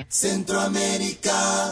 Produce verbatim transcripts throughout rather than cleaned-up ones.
Centroamérica.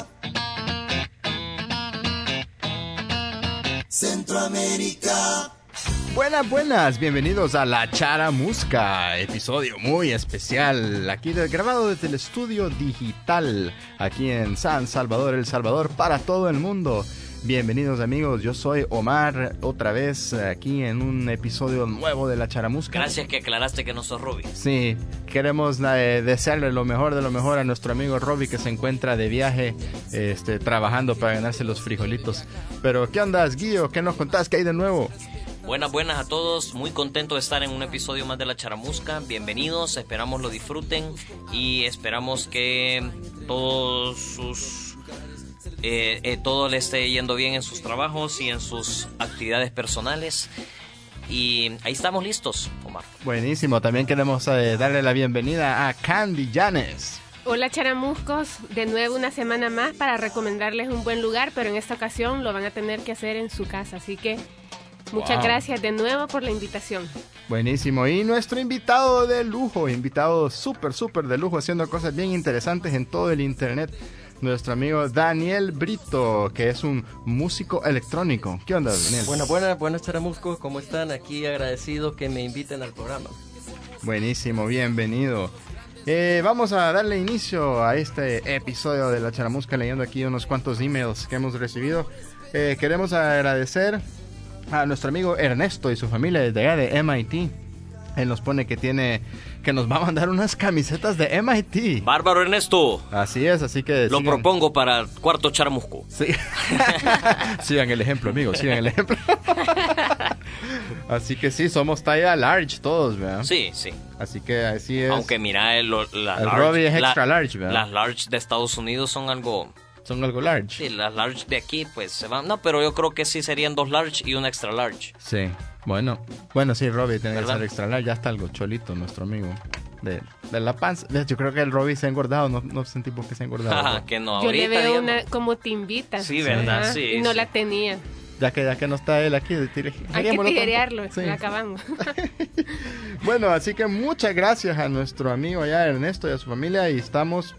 Centroamérica. Buenas, buenas, bienvenidos a La Charamusca, episodio muy especial, aquí de, grabado desde el estudio digital, aquí en San Salvador, El Salvador, para todo el mundo. Bienvenidos amigos, yo soy Omar, otra vez aquí en un episodio nuevo de La Charamusca. Gracias que aclaraste que no sos Robbie. Sí, queremos eh, desearle lo mejor de lo mejor a nuestro amigo Robbie, que se encuentra de viaje, este, trabajando para ganarse los frijolitos. Pero, ¿qué andas, Guillo? ¿Qué nos contás? ¿Qué hay de nuevo? Buenas, buenas a todos, muy contento de estar en un episodio más de La Charamusca. Bienvenidos, esperamos lo disfruten y esperamos que todos sus... Eh, eh, todo le esté yendo bien en sus trabajos y en sus actividades personales. Y ahí estamos listos, Omar. Buenísimo, también queremos eh, darle la bienvenida a Candy Llanes. Hola charamuscos, de nuevo una semana más para recomendarles un buen lugar, pero en esta ocasión lo van a tener que hacer en su casa, así que muchas wow. gracias de nuevo por la invitación. Buenísimo, y nuestro invitado de lujo, invitado súper, súper de lujo, haciendo cosas bien interesantes en todo el internet. Nuestro amigo Daniel Brito, que es un músico electrónico. ¿Qué onda, Daniel? Buenas, buenas, buenas charamuscos, ¿cómo están? Aquí agradecido que me inviten al programa. Buenísimo, bienvenido. Eh, vamos a darle inicio a este episodio de La Charamusca, leyendo aquí unos cuantos emails que hemos recibido. Eh, queremos agradecer a nuestro amigo Ernesto y su familia desde allá de M I T. Él nos pone que tiene, que nos va a mandar unas camisetas de M I T. Bárbaro, Ernesto. Así es, así que lo sigan. Propongo para el cuarto charamusco. Sí. Sigan el ejemplo, amigos, sigan el ejemplo. Así que sí, somos talla large todos, ¿verdad? Sí, sí. Así que así es. Aunque mira, el, la el large, Robbie es extra la, large, ¿verdad? Las large de Estados Unidos son algo... Son algo large. Sí, las large de aquí pues se van... No, pero yo creo que sí serían dos large y una extra large. Sí, bueno. Bueno, sí, Robbie tiene ¿verdad? que ser extra large. Ya está algo cholito, nuestro amigo. De, de la panza. Yo creo que el Robbie se ha engordado. No, no sentimos que se ha engordado. Ajá, que no. Yo le veo digamos. una como timbita. Sí, ¿verdad? Ajá, Sí. Y no sí. la tenía. Ya que, ya que no está él aquí. Tire, Hay que tirearlo, sí. lo acabamos. Bueno, así que muchas gracias a nuestro amigo allá Ernesto y a su familia. Y estamos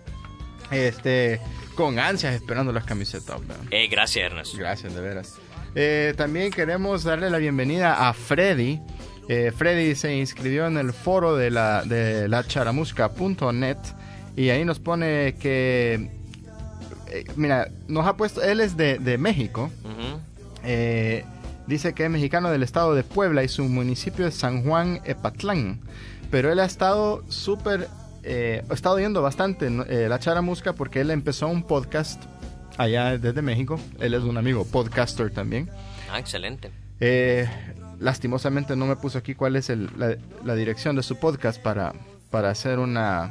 este con ansias esperando las camisetas, ¿verdad? Eh, gracias, Ernesto. Gracias, de veras. Eh, también queremos darle la bienvenida a Freddy. Eh, Freddy se inscribió en el foro de la de la charamusca punto net y ahí nos pone que eh, mira, nos ha puesto, él es de, de México. Uh-huh. eh, dice que es mexicano del estado de Puebla y su municipio es San Juan Epatlán, pero él ha estado súper eh, ha estado viendo bastante eh, la charamusca porque él empezó un podcast allá desde México. Él es un amigo podcaster también. Ah, excelente. Eh, lastimosamente no me puso aquí cuál es el, la, la dirección de su podcast para, para hacer una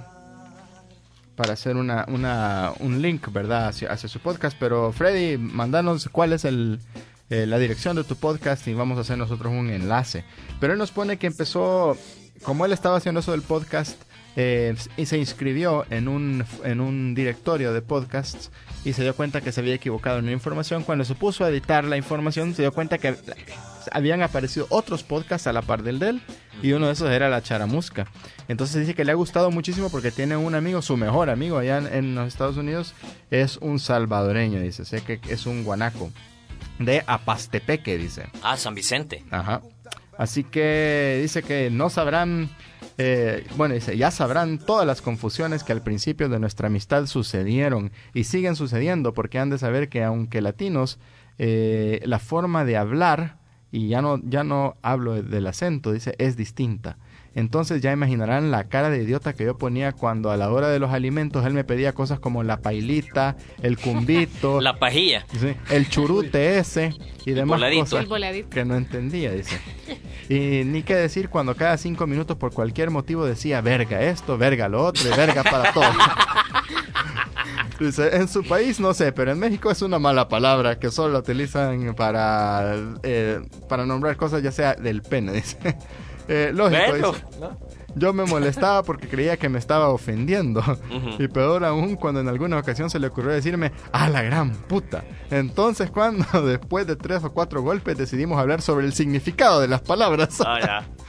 para hacer una, una un link, ¿verdad? Hacia, hacia su podcast. Pero Freddy, mandanos cuál es el, eh, la dirección de tu podcast y vamos a hacer nosotros un enlace. Pero él nos pone que empezó, como él estaba haciendo eso del podcast, eh, y se inscribió en un, en un directorio de podcasts y se dio cuenta que se había equivocado en una información. Cuando se puso a editar la información se dio cuenta que habían aparecido otros podcasts a la par del de él y uno de esos era La Charamusca. Entonces dice que le ha gustado muchísimo porque tiene un amigo, su mejor amigo allá en, en los Estados Unidos es un salvadoreño, dice, sé que es un guanaco de Apastepeque, dice. Ah, San Vicente. Ajá. Así que dice que no sabrán, eh, bueno, dice, ya sabrán todas las confusiones que al principio de nuestra amistad sucedieron y siguen sucediendo, porque han de saber que aunque latinos, eh, la forma de hablar, y ya no, ya no hablo del acento, dice, es distinta. Entonces ya imaginarán la cara de idiota que yo ponía cuando a la hora de los alimentos él me pedía cosas como la pailita, el cumbito, la pajilla, ¿sí? El churute ese y demás cosas que no entendía, dice. Y ni qué decir cuando cada cinco minutos por cualquier motivo decía verga esto, verga lo otro y verga para todo. Dice, en su país no sé, pero en México es una mala palabra que solo la utilizan para, eh, para nombrar cosas ya sea del pene, dice. Eh, lógico, bueno, dice, ¿no? Yo me molestaba porque creía que me estaba ofendiendo. Uh-huh. Y peor aún cuando en alguna ocasión se le ocurrió decirme ¡a la gran puta! Entonces cuando después de tres o cuatro golpes decidimos hablar sobre el significado de las palabras. Ah, ya.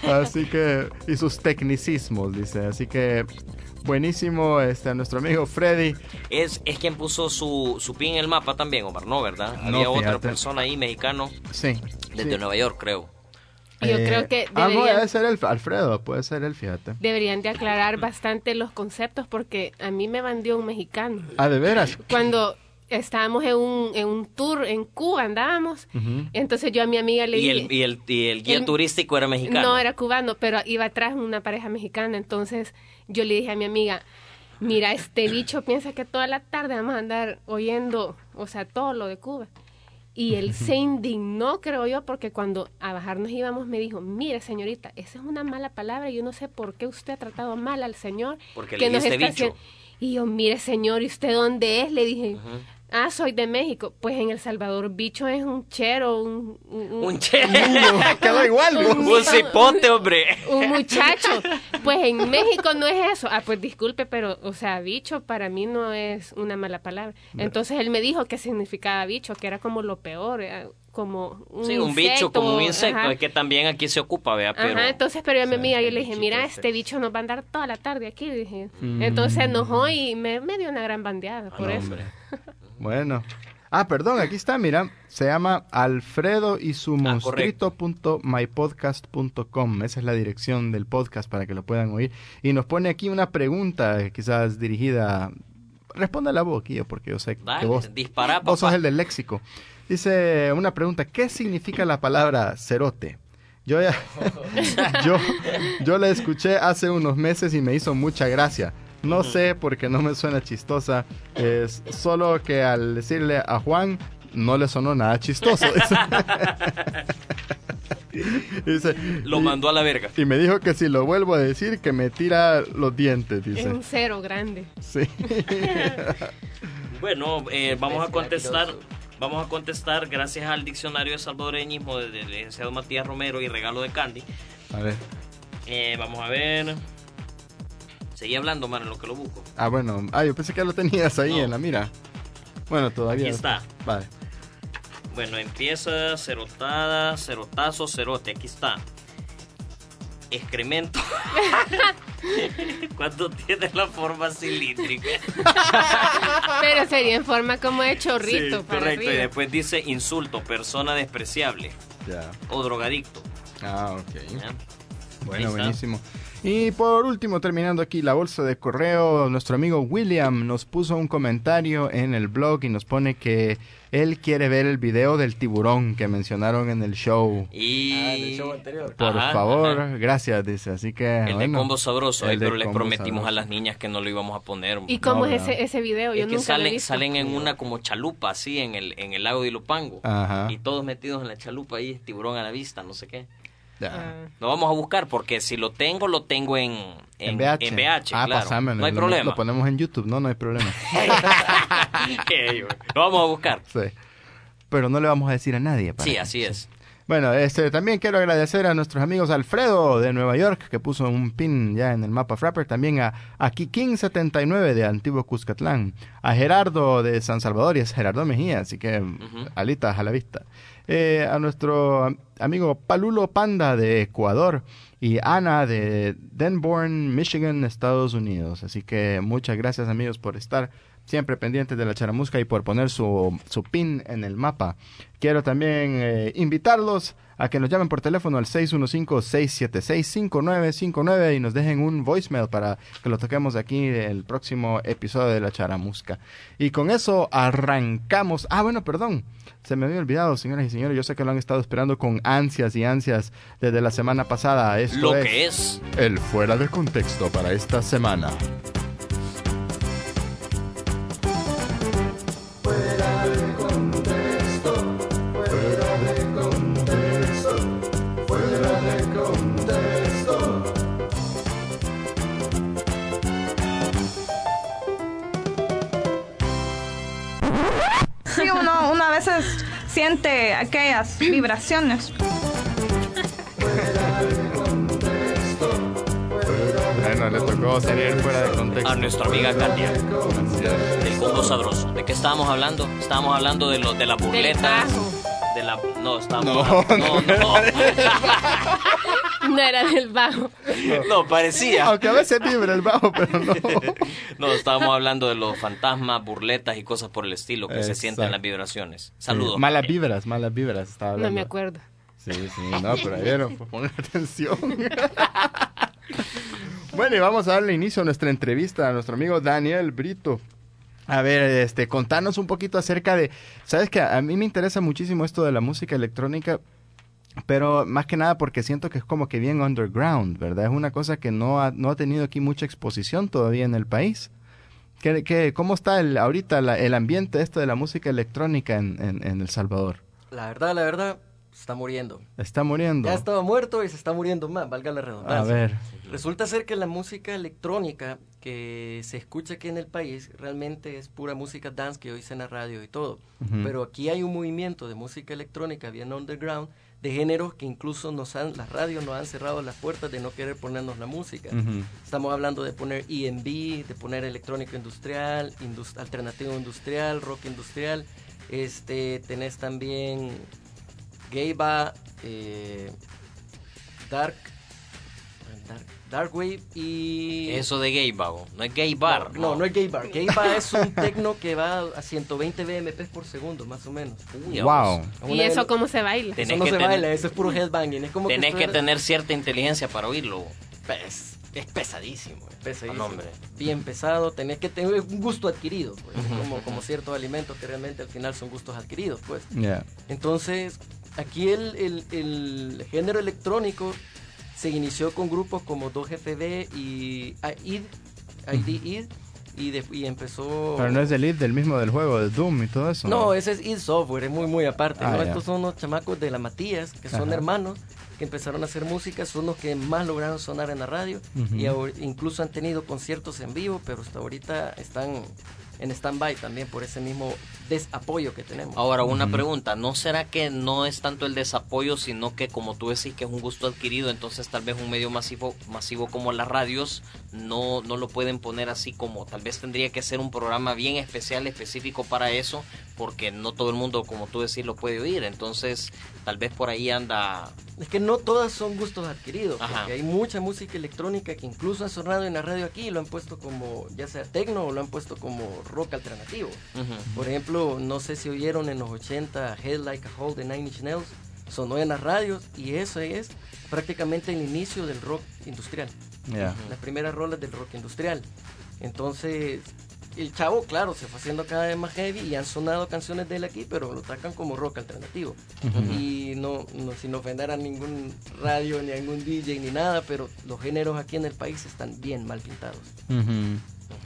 Así que, y sus tecnicismos, dice. Así que, buenísimo, este, nuestro amigo Freddy. Es, es quien puso su, su pin en el mapa también, Omar, ¿no? ¿Verdad? No, Había fíjate. otra persona ahí, mexicano, Sí. desde sí. Nueva York, creo. Yo Eh, creo que Ah, no, deberían, debe ser el Alfredo, puede ser él, fíjate. deberían de aclarar bastante los conceptos porque a mí me bandió un mexicano. Ah, ¿de veras? Cuando estábamos en un, en un tour en Cuba, andábamos, Ujú. entonces yo a mi amiga le Y dije... el, y el, y el guía El- turístico era mexicano. No, era cubano, pero iba atrás una pareja mexicana. Entonces yo le dije a mi amiga, mira, este bicho piensa que toda la tarde vamos a andar oyendo, o sea, todo lo de Cuba. Y él se indignó, creo yo, porque cuando a bajar nos íbamos me dijo, mire señorita, esa es una mala palabra, yo no sé por qué usted ha tratado mal al señor. Porque que le nos dijiste está bicho. haciendo-". Y yo, mire señor, ¿y usted dónde es? Le dije, Ujú. ah, soy de México. Pues en El Salvador, bicho es un chero, un... un- un- Un che. Quedó igual, vos. Un cipote, hombre. un muchacho. Pues en México no es eso. Ah, pues disculpe, pero, o sea, bicho para mí no es una mala palabra. Entonces él me dijo qué significaba bicho, que era como lo peor, eh, como un Sí, un insecto, bicho como un insecto, ajá. es que también aquí se ocupa, vea, pero... Ajá, entonces, pero yo a mi Sí, amiga yo el le dije, bichito mira, ese. este bicho nos va a andar toda la tarde aquí. Le dije. Mm. Entonces se enojó y me, me dio una gran bandeada por No, eso. hombre. Bueno. Ah, perdón, aquí está, mira. Se llama Alfredo y su Ah, monstruito punto my podcast punto com. Esa es la dirección del podcast para que lo puedan oír. Y nos pone aquí una pregunta, eh, quizás dirigida... Respóndala vos, Guillo, porque yo sé que Dale, vos, dispara, vos sos papá. el del léxico. Dice una pregunta, ¿qué significa la palabra cerote? Yo ya, yo, yo la escuché hace unos meses y me hizo mucha gracia. No sé porque no me suena chistosa, es solo que al decirle a Juan no le sonó nada chistoso. Dice, Lo y- mandó a la verga. y me dijo que si lo vuelvo a decir que me tira los dientes, Es dice. un cero grande. Sí. Bueno, eh, vamos a Bestia, contestar... asqueroso. Vamos a contestar gracias al diccionario de salvadoreñismo del del licenciado Matías Romero y regalo de Candy. A ver. Eh, vamos a ver. Seguí hablando, man, en lo que lo busco. Ah, bueno. Ah, yo pensé que lo tenías ahí No. en la mira. Bueno, todavía. Aquí está. Vale. Bueno, empieza cerotada, cerotazo, cerote. Aquí está. Excremento. Cuando tiene la forma cilíndrica. Pero sería en forma como de chorrito Sí, para correcto. Y arriba. después dice insulto, persona despreciable Ya. o drogadicto. Ah, ok. ¿Ya? Bueno, Ahí está. buenísimo. Y por último, terminando aquí la bolsa de correo, nuestro amigo William nos puso un comentario en el blog y nos pone que él quiere ver el video del tiburón que mencionaron en el show. Y... Ah, en el show anterior. Por Ajá, favor, ajá. gracias, dice. Así que, El de bueno, combo sabroso, el eh, de pero les combo prometimos sabroso. a las niñas que no lo íbamos a poner. ¿Y cómo No, es ¿verdad? ese, ese video? Yo Es que nunca lo he salen, visto. salen en una como chalupa así en el, en el lago de Ilopango. Ajá. Y todos metidos en la chalupa ahí, tiburón a la vista, no sé qué. Ya. Ah. Lo vamos a buscar porque si lo tengo, lo tengo en, en, En V H. en V H, Ah, claro. pásamelo, No hay lo- problema. Lo ponemos en YouTube, no, no hay problema. Lo vamos a buscar. Sí. Pero no le vamos a decir a nadie. para Sí, que- así es. Bueno, este, también quiero agradecer a nuestros amigos Alfredo de Nueva York, que puso un pin ya en el mapa Frapper, también a, a Kikín setenta y nueve de Antiguo Cuscatlán, a Gerardo de San Salvador, y es Gerardo Mejía, así que alitas a la vista, eh, a nuestro am- amigo Palulo Panda de Ecuador y Ana de Denborn, Michigan, Estados Unidos. Así que muchas gracias, amigos, por estar siempre pendientes de la charamusca y por poner su, su pin en el mapa. Quiero también eh, invitarlos a que nos llamen por teléfono al seis uno cinco, seis siete seis, cinco nueve cinco nueve y nos dejen un voicemail para que lo toquemos aquí el próximo episodio de la charamusca. Y con eso arrancamos. Ah, bueno, perdón. Se me había olvidado, señoras y señores. Yo sé que lo han estado esperando con ansias y ansias desde la semana pasada. Esto Lo es que es. el fuera de contexto para esta semana. Sí, uno, uno a veces siente aquellas vibraciones. Bueno, le tocó salir fuera de contexto. A nuestra amiga Katia, del combo sabroso. ¿De qué estábamos hablando? Estábamos hablando de lo de las Del burletas. bajo. De la, no, estábamos No, no, no. No era del bajo. No, parecía. Aunque a veces vibra el bajo, pero no. No, estábamos hablando de los fantasmas, burletas y cosas por el estilo que se Exacto. sienten las vibraciones. Saludos. Sí, malas vibras, malas vibras. Estaba hablando. No me acuerdo. Sí, sí, no, pero ayer, pues, pongan atención. Bueno, y vamos a darle inicio a nuestra entrevista a nuestro amigo Daniel Brito. A ver, este, contanos un poquito acerca de... Sabes que a mí me interesa muchísimo esto de la música electrónica, pero más que nada porque siento que es como que bien underground, ¿verdad? Es una cosa que no ha, no ha tenido aquí mucha exposición todavía en el país. ¿Qué, qué, ¿Cómo está el, ahorita la, el ambiente esto de la música electrónica en, en, en El Salvador? La verdad, la verdad, se está muriendo. ¿Está muriendo? Ya estaba muerto y se está muriendo más, valga la redundancia. A ver. Resulta ser que la música electrónica que se escucha aquí en el país realmente es pura música dance que oís en la radio y todo. Ujú. Pero aquí hay un movimiento de música electrónica bien underground, de géneros que incluso nos han, las radios nos han cerrado las puertas de no querer ponernos la música. Ujú. Estamos hablando de poner E and B, de poner electrónico industrial, indus- alternativo industrial, rock industrial. Este, tenés también gay bar, eh, dark, dark, dark wave y... Eso de gay bar, no es gay bar. No, no, no es gay bar. Gay bar es un tecno que va a ciento veinte B M P por segundo, más o menos. Uy, Wow. vamos. ¿Y Una eso de- cómo se baila? Tenés Eso no que se tener- baila, eso es puro headbanging. Es como Tenés que, que fuera- tener cierta inteligencia para oírlo. Pues, es pesadísimo, es pesadísimo. Ah, no, hombre. Bien pesado, tenés que tener un gusto adquirido, pues, Ujú, como, ujú. como ciertos alimentos que realmente al final son gustos adquiridos, pues. Ya. Entonces, aquí el, el, el género electrónico se inició con grupos como dos F B y I D, I D I D, y, de- y empezó... Pero no es del lead del mismo del juego, de Doom y todo eso. No, ese es id Software, es muy, muy aparte. Ah, ¿no? ya. Estos son unos chamacos de la Matías, que son Ajá. hermanos, que empezaron a hacer música, son los que más lograron sonar en la radio, Ujú. y ahor- incluso han tenido conciertos en vivo, pero hasta ahorita están en stand-by también por ese mismo desapoyo que tenemos. Ahora, una Ujú. pregunta, ¿no será que no es tanto el desapoyo, sino que como tú decís que es un gusto adquirido, entonces tal vez un medio masivo masivo como las radios no, no lo pueden poner así como, tal vez tendría que ser un programa bien especial, específico para eso, porque no todo el mundo, como tú decís, lo puede oír, entonces tal vez por ahí anda... Es que no todas son gustos adquiridos, Ajá. porque hay mucha música electrónica que incluso han sonado en la radio aquí y lo han puesto como, ya sea techno o lo han puesto como rock alternativo. Ujú. Por ejemplo, no sé si oyeron en los ochenta Head Like a Hole de Nine Inch Nails, sonó en las radios y eso es prácticamente el inicio del rock industrial, Ya. las primeras rolas del rock industrial. Entonces, el chavo, claro, se fue haciendo cada vez más heavy y han sonado canciones de él aquí, pero lo atacan como rock alternativo. Ujú. Y no, no sin ofender a ningún radio, ni a ningún D J, ni nada, pero los géneros aquí en el país están bien mal pintados. Ujú.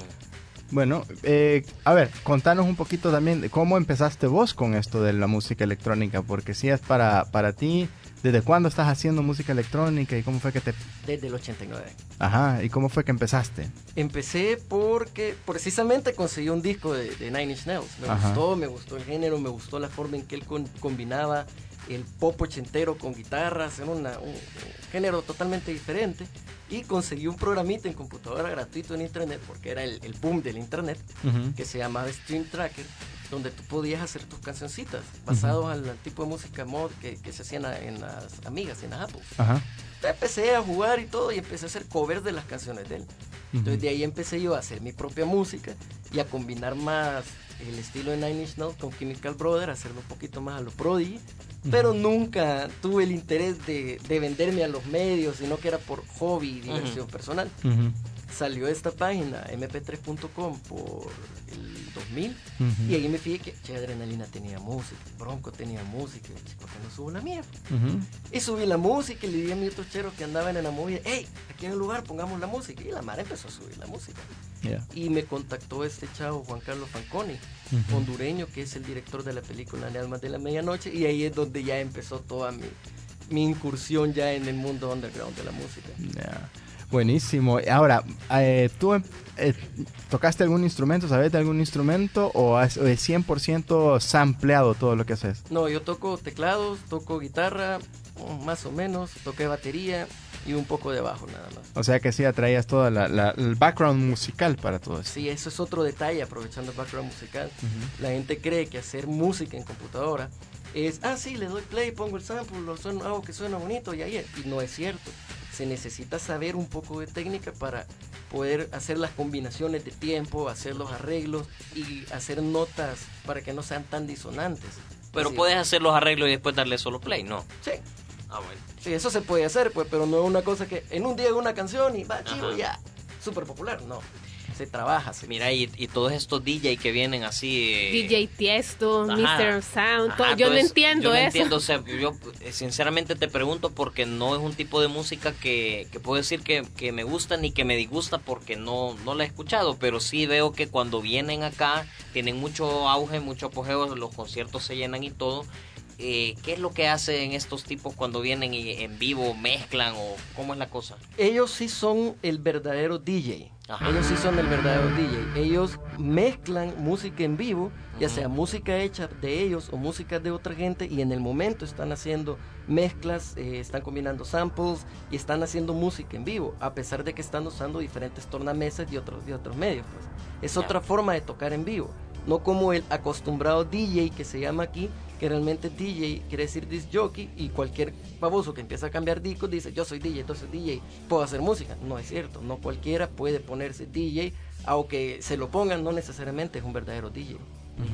Bueno, eh, a ver, contanos un poquito también de cómo empezaste vos con esto de la música electrónica, porque si es para, para ti, ¿desde cuándo estás haciendo música electrónica y cómo fue que te... Desde el ochenta y nueve. Ajá, ¿y cómo fue que empezaste? Empecé porque precisamente conseguí un disco de, de Nine Inch Nails. Me Ajá. gustó, me gustó el género, me gustó la forma en que él con- combinaba el pop ochentero con guitarras, era una- un, un género totalmente diferente. Y conseguí un programita en computadora gratuito en internet, porque era el, el boom del internet, Ujú. que se llamaba Stream Tracker, donde tú podías hacer tus cancioncitas, basados al, al tipo de música mod que, que se hacían a- en las Amigas, en las Apple. Ajá. Entonces empecé a jugar y todo y empecé a hacer covers de las canciones de él. Entonces de ahí empecé yo a hacer mi propia música y a combinar más el estilo de Nine Inch Nails con Chemical Brothers, hacerlo un poquito más a lo Prodigy, pero nunca tuve el interés de, de venderme a los medios, sino que era por hobby y diversión personal. Ujú. Salió esta página eme pe tres punto com por el dos mil Ujú. y ahí me fijé que Che Adrenalina tenía música, Bronco tenía música, y dije, ¿por qué no subo la mía? Ujú. Y subí la música y le dije a mis otros cheros que andaban en la movida, hey, aquí en el lugar pongamos la música. Y la Mara empezó a subir la música. Ya. Y me contactó este chavo, Juan Carlos Fanconi, Ujú. hondureño, que es el director de la película Ni Almas de la Medianoche. Y ahí es donde ya empezó toda mi, mi incursión ya en el mundo underground de la música. Ya. Buenísimo. Ahora, eh, ¿tú eh, tocaste algún instrumento, sabes de algún instrumento o has- o es cien por ciento sampleado todo lo que haces? No, yo toco teclados, toco guitarra, mm, más o menos, toqué batería y un poco de bajo nada más. O sea que sí atraías todo la, la- el background musical para todo eso. Sí, eso es otro detalle, aprovechando el background musical. Ujú. La gente cree que hacer música en computadora es, ah, sí, le doy play, pongo el sample, lo sueno, hago que suena bonito y ahí es. Y no es cierto. Se necesita saber un poco de técnica para poder hacer las combinaciones de tiempo, hacer los arreglos y hacer notas para que no sean tan disonantes. Pero Así, puedes hacer los arreglos y después darle solo play, ¿no? Sí. Ah, bueno. Sí, eso se puede hacer, pues, pero no es una cosa que en un día hago una canción y va chivo Ajá. ya, súper popular, no. Se trabaja, se Mira, y, y todos estos D J que vienen así... eh, D J Tiesto, Ajá. mister Sound, todo. Ajá, yo no entonces, entiendo yo no eso. entiendo, o sea, yo eh, sinceramente te pregunto porque no es un tipo de música que, que puedo decir que, que me gusta ni que me disgusta porque no, no la he escuchado, pero sí veo que cuando vienen acá tienen mucho auge, mucho apogeo, los conciertos se llenan y todo. Eh, ¿Qué es lo que hacen estos tipos cuando vienen y en vivo, mezclan o cómo es la cosa? Ellos sí son el verdadero D J. Ajá. Ellos sí son el verdadero D J. Ellos mezclan música en vivo, ya Ujú. sea música hecha de ellos o música de otra gente, y en el momento están haciendo mezclas, eh, están combinando samples y están haciendo música en vivo, a pesar de que están usando diferentes tornamesas y otros, y otros medios. Pues. Es Ya. otra forma de tocar en vivo, no como el acostumbrado D J que se llama aquí, que realmente D J quiere decir disc jockey, y cualquier baboso que empieza a cambiar discos dice yo soy D J, entonces D J, puedo hacer música. No es cierto, no cualquiera puede ponerse D J, aunque se lo pongan no necesariamente es un verdadero D J.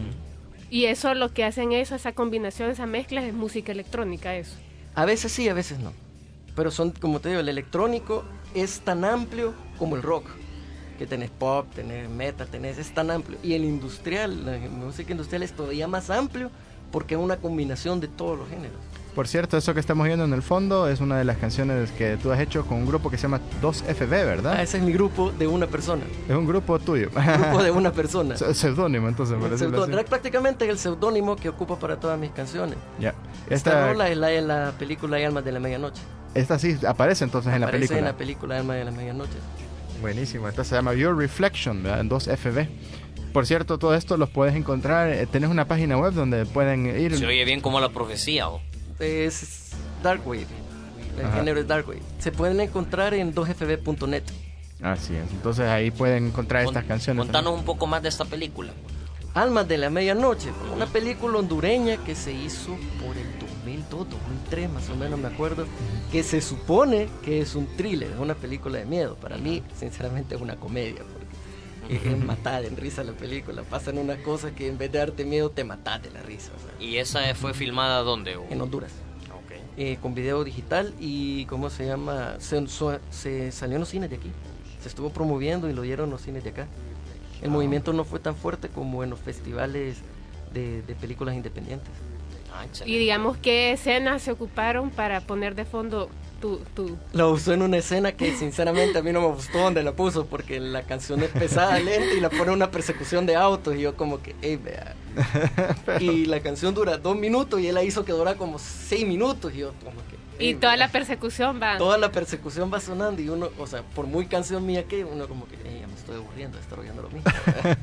Y eso lo que hacen eso, esa combinación, esa mezcla es música electrónica, eso. A veces sí, a veces no, pero son, como te digo, el electrónico es tan amplio como el rock, que tenés pop, tenés metal, tenés, es tan amplio, y el industrial, la música industrial es todavía más amplio porque es una combinación de todos los géneros. Por cierto, eso que estamos viendo en el fondo es una de las canciones que tú has hecho con un grupo que se llama dos F B, ¿verdad? Ah, ese es mi grupo de una persona, Es un grupo tuyo. un grupo de una persona. Se- Seudónimo, entonces, por El decirlo pseudó- así. prácticamente el seudónimo que ocupo para todas mis canciones. Ya. Esta, Esta, rola es la de la película Almas de la Medianoche. esta sí aparece entonces en la Aparece película. en la película Almas de la Medianoche. Buenísimo. Esta se llama Your Reflection, ¿verdad? En dos F B. Por cierto, todo esto los puedes encontrar. eh, Tenés una página web donde pueden ir. Se oye bien como la profecía, ¿o? Es Darkwave. El Ajá. género es Darkwave. Se pueden encontrar en dos f b punto net. Así es. Entonces ahí pueden encontrar estas Con- canciones. Contanos un poco más de esta película. Almas de la Medianoche, una película hondureña que se hizo por el dos mil dos, dos mil tres más o menos me acuerdo, que se supone que es un thriller, es una película de miedo. Para mí, sinceramente, es una comedia, porque es matada en risa la película. Pasan unas cosas que en vez de darte miedo, te matas de la risa. O sea, ¿Y esa fue filmada dónde? o? en Honduras. Ok. Eh, con video digital y, ¿cómo se llama? Se, so- se salió en los cines de aquí. Se estuvo promoviendo y lo dieron en los cines de acá. El movimiento no fue tan fuerte como en los festivales de, de películas independientes. Ah, Y excelente. digamos, ¿qué escenas se ocuparon para poner de fondo tu... tu... La usó en una escena que sinceramente a mí no me gustó donde la puso, porque la canción es pesada, lenta, y la pone una persecución de autos, y yo como que, hey, vea. Y la canción dura dos minutos y él la hizo que dura como seis minutos, y yo como que... Y "Ey, toda vea". la persecución va... Toda la persecución va sonando y uno, o sea, por muy canción mía que uno como que, "Ey, ya me estoy aburriendo de estar oyendo lo mismo".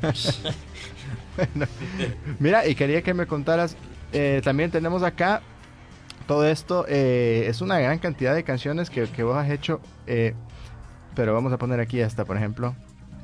Bueno, mira, y quería que me contaras, eh, también tenemos acá todo esto, eh, es una gran cantidad de canciones que, que vos has hecho, eh, pero vamos a poner aquí esta, por ejemplo.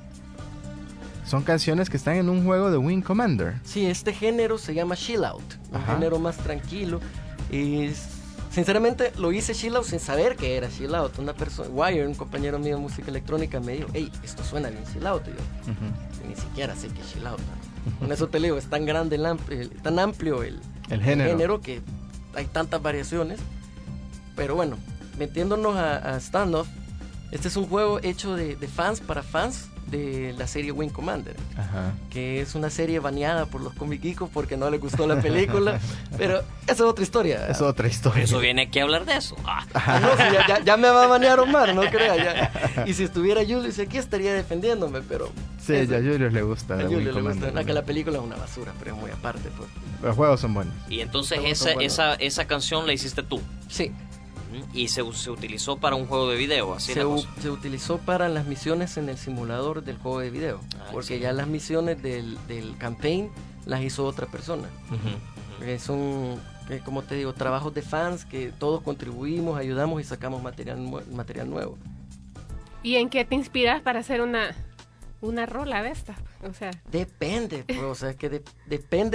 Son canciones que están en un juego de Wing Commander. Sí, este género se llama chill out, un Ajá. género más tranquilo. Y sinceramente lo hice chill out sin saber que era chill out. Una persona, Wire, un compañero mío de música electrónica, me dijo, hey, esto suena bien chill out. Y yo, Ujú. ni siquiera sé qué es chill out, ¿no? Con eso te digo, es tan grande, el ampli- el- tan amplio el, El género. que hay tantas variaciones. Pero bueno, metiéndonos a, a Standoff, este es un juego hecho de, de fans para fans de la serie Wing Commander, Ajá. que es una serie baneada por los comiquicos porque no les gustó la película, pero esa es otra historia. Es otra historia. Eso viene aquí a hablar de eso. Ah. Ah, no, sí, ya, ya- ya me va a banear Omar, no crea. Ya. Y si estuviera Julius aquí estaría defendiéndome, pero... Sí, eso, ya a Julius le gusta. a de Julius Wing le gusta. Commander. No, que la película es una basura, pero es muy aparte. Pues. Los juegos son buenos. Y entonces Todos son esa, buenos. esa, esa canción la hiciste tú. Sí, Ujú. Y se, se utilizó para un juego de video, así se, la u- cosa. se utilizó para las misiones en el simulador del juego de video, Ah, porque excelente. ya las misiones del, del campaign las hizo otra persona. Ujú, ujú. Eh, Son, eh, como te digo, trabajos de fans que todos contribuimos, ayudamos y sacamos material, nue- material nuevo. ¿Y en qué te inspiras para hacer una, una rola de esta? O sea, Depende, pues, o sea, que de- depende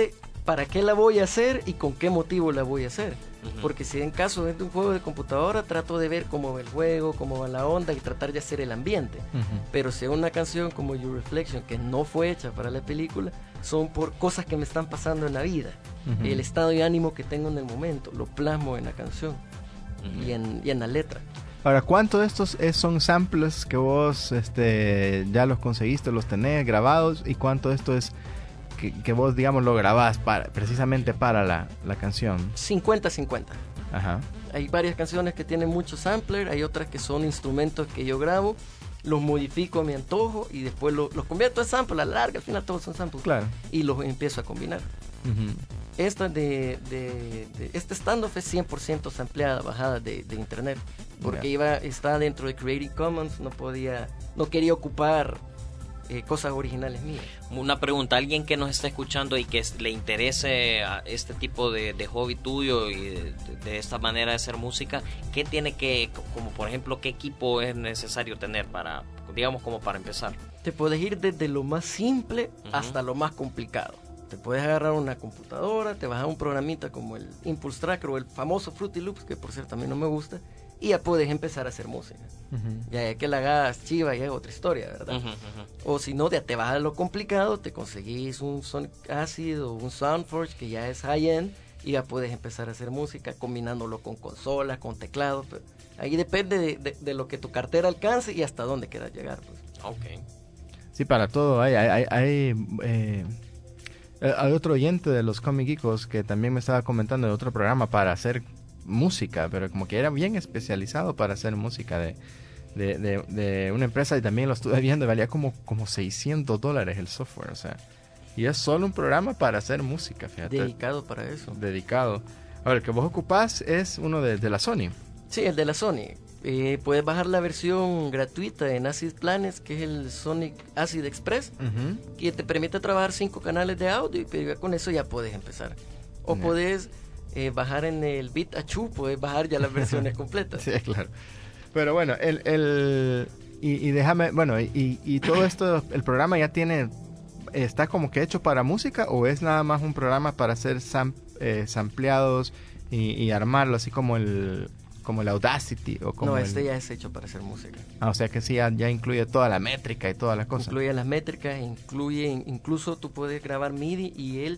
para qué la voy a hacer y con qué motivo la voy a hacer. Ujú. Porque si en caso es de un juego de computadora, trato de ver cómo va el juego, cómo va la onda y tratar de hacer el ambiente. Ujú. Pero si es una canción como Your Reflection, que no fue hecha para la película, son por cosas que me están pasando en la vida. Ujú. El estado de ánimo que tengo en el momento, lo plasmo en la canción Ujú. y, en, y en la letra. Ahora, ¿cuánto de estos es- son samples que vos este, ya los conseguiste, los tenés grabados? ¿Y cuánto de esto es que, que vos, digamos, lo grabás para, precisamente para la, la canción? cincuenta cincuenta. Ajá. Hay varias canciones que tienen mucho sampler, hay otras que son instrumentos que yo grabo, los modifico a mi antojo y después lo- los convierto en sample, a la larga, al final todos son samples. Claro. Y los empiezo a combinar. Ujú. Esta de, de, de- este standoff es cien por ciento sampleada, bajada de, de internet, porque Ya. iba, está dentro de Creative Commons, no podía, no quería ocupar eh, cosas originales mías. Una pregunta, alguien que nos está escuchando y que es- le interese a este tipo de, de hobby tuyo y de, de esta manera de hacer música, ¿qué tiene que, como por ejemplo, qué equipo es necesario tener para, digamos, como para empezar? Te puedes ir desde lo más simple Ujú. hasta lo más complicado. Te puedes agarrar una computadora, te bajas un programita como el Impulse Tracker o el famoso Fruity Loops, que por cierto a mí no me gusta, y ya puedes empezar a hacer música. Ujú. Ya que la hagas chiva ya es otra historia, ¿verdad? Ujú, ujú. O si no, ya te vas a lo complicado, te conseguís un Sonic Acid o un Soundforge que ya es high-end y ya puedes empezar a hacer música combinándolo con consolas, con teclados. Pero ahí depende de, de- de lo que tu cartera alcance y hasta dónde quieras llegar. Pues. Ok. Sí, para todo. Hay, hay, hay, hay, eh, eh, hay otro oyente de los Comic Geekos que también me estaba comentando de otro programa para hacer música, pero como que era bien especializado para hacer música de, de, de, de una empresa y también lo estuve viendo, valía como, como seiscientos dólares el software, o sea, y es solo un programa para hacer música, fíjate, Dedicado para eso. dedicado. Ahora, el que vos ocupás es uno de, de la Sony. Sí, el de la Sony. Eh, puedes bajar la versión gratuita en Acid Planets, que es el Sonic Acid Express, Ujú. que te permite trabajar cinco canales de audio y pero ya con eso ya puedes empezar. O Ya. puedes eh, bajar en el Beat Achoo, puedes bajar ya las versiones completas. Sí, claro. Pero bueno, el, el y, y déjame, bueno, y, y todo esto, el programa ya tiene, está como que hecho para música o es nada más un programa para hacer sam, eh, sampleados y, y armarlo así como el como el Audacity o como No, el- este ya es hecho para hacer música. Ah, o sea que sí, ya, ya incluye toda la métrica y todas las cosas. Incluye las métricas, incluye, incluso tú puedes grabar MIDI y él